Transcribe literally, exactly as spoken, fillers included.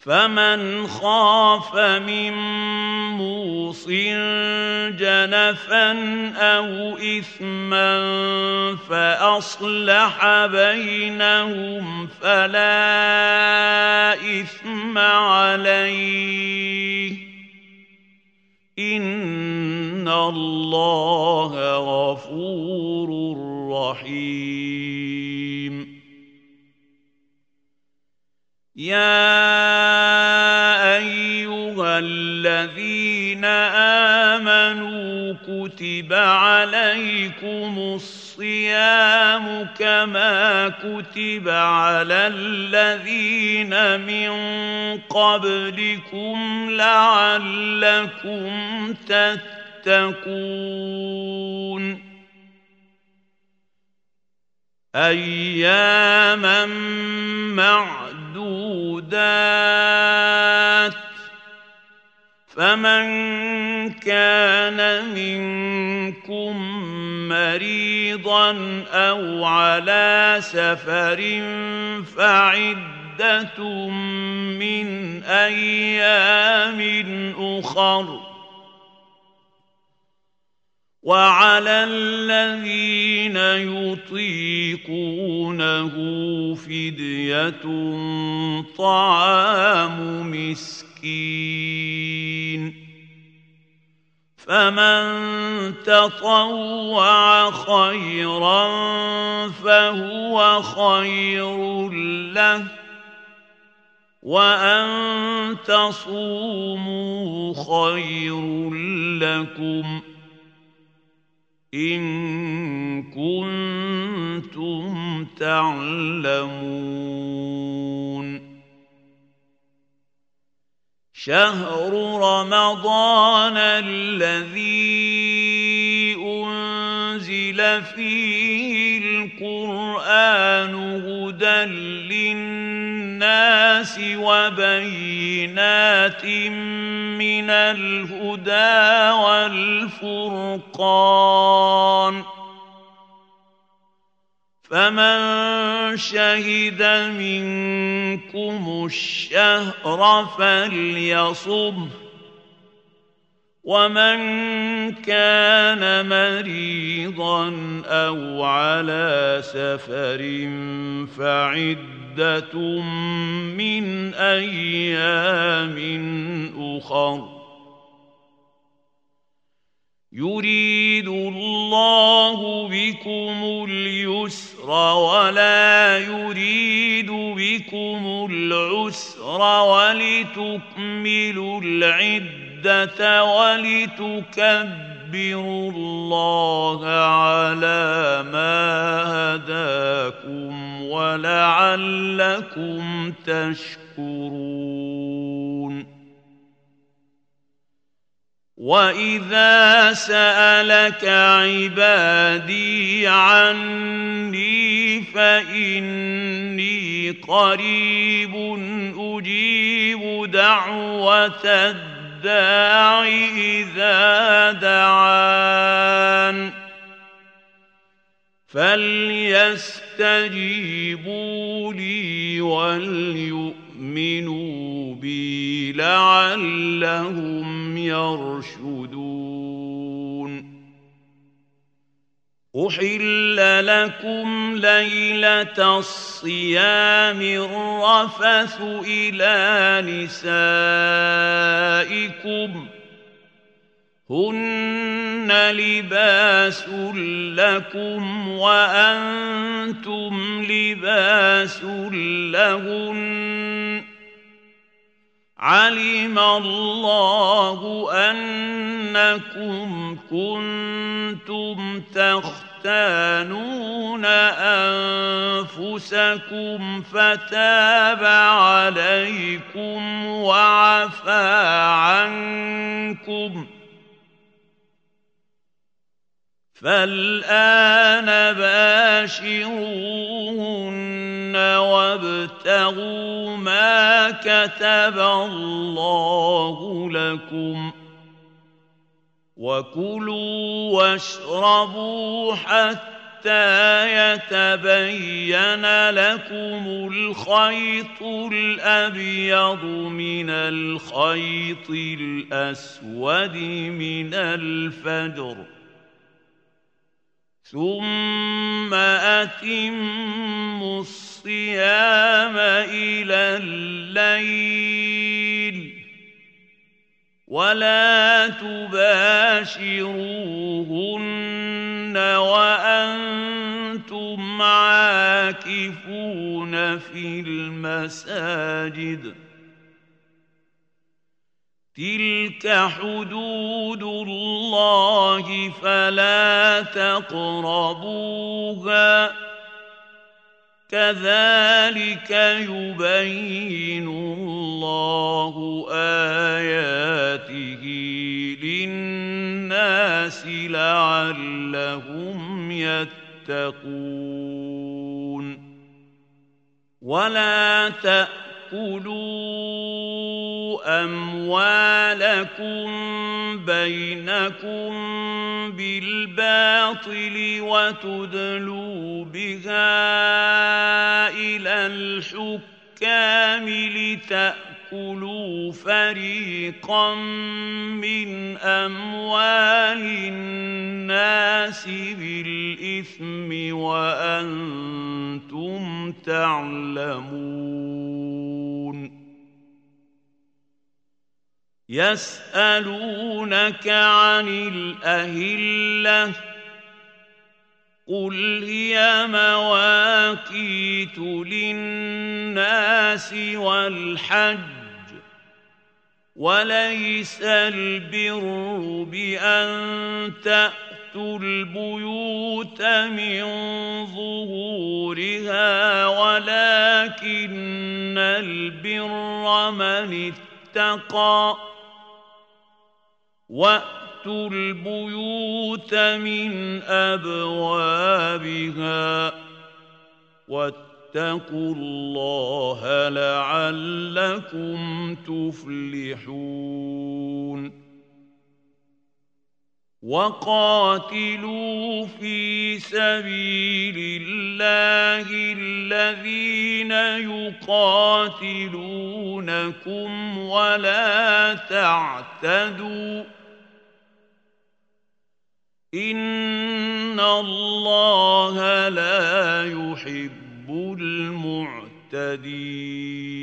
فمن خاف من موص جنفا أو إثما فأصلح بينهم فلا إثم عليه إن الله غفور رحيم. يا أيها الذين آمنوا كتب عليكم الصيام كما كتب على الذين من قبلكم لعلكم تتقون أياما معدودات فمن كان منكم مريضا أو على سفر فعدة من أيام أخر وعلى الذين يطيقونه فدية طعام مسكين فمن تطوع خيرا فهو خير له وأن تصوموا خير لكم إن كنتم تعلمون. شهر رمضان الذي أنزل فيه القرآن هدى للناس وبينات من الهدى والفرقان فمن شهد منكم الشهر فليصمه ومن كان مريضا أو على سفر فعدة من أيام أخر يريد الله بكم اليسر ولا يريد بكم العسر ولتكملوا العدة ولتكبروا الله على ما هداكم ولعلكم تشكرون. وإذا سألك عبادي عني فإني قريب أجيب دعوة الداع إذا دعان فليستجيبوا لي وليؤمنوا بي لعلهم يرشدون. أحل لكم ليلة الصيام الرفث إلى نسائكم هن لباس لكم وأنتم لباس لهن علم الله أنكم كنتم تختانون أنفسكم فتاب عليكم وعفى عنكم فالآن باشروهن وابتغوا ما كتب الله لكم وكلوا واشربوا حتى يتبين لكم الخيط الأبيض من الخيط الأسود من الفجر ثم أتموا الصيام إلى الليل ولا تباشروهن وأنتم عاكفون في المساجد تلك حدود الله فلا تقربوها كذلك يبين الله آياته للناس لعلهم يتقون ولا تأكلوا أموالكم بينكم بالباطل وتدلوا بها إلى الحكام لتأكلوا فريقا من أموال الناس بالإثم وأنتم تعلمون يسألونك عن الأهلة قل هي مواقيت للناس والحج وليس البر بأن تأتوا البيوت من ظهورها ولكن البر من اتقى وأتوا البيوت من أبوابها واتقوا الله لعلكم تفلحون وقاتلوا في سبيل الله الذين يقاتلونكم ولا تعتدوا إن الله لا يحب المعتدين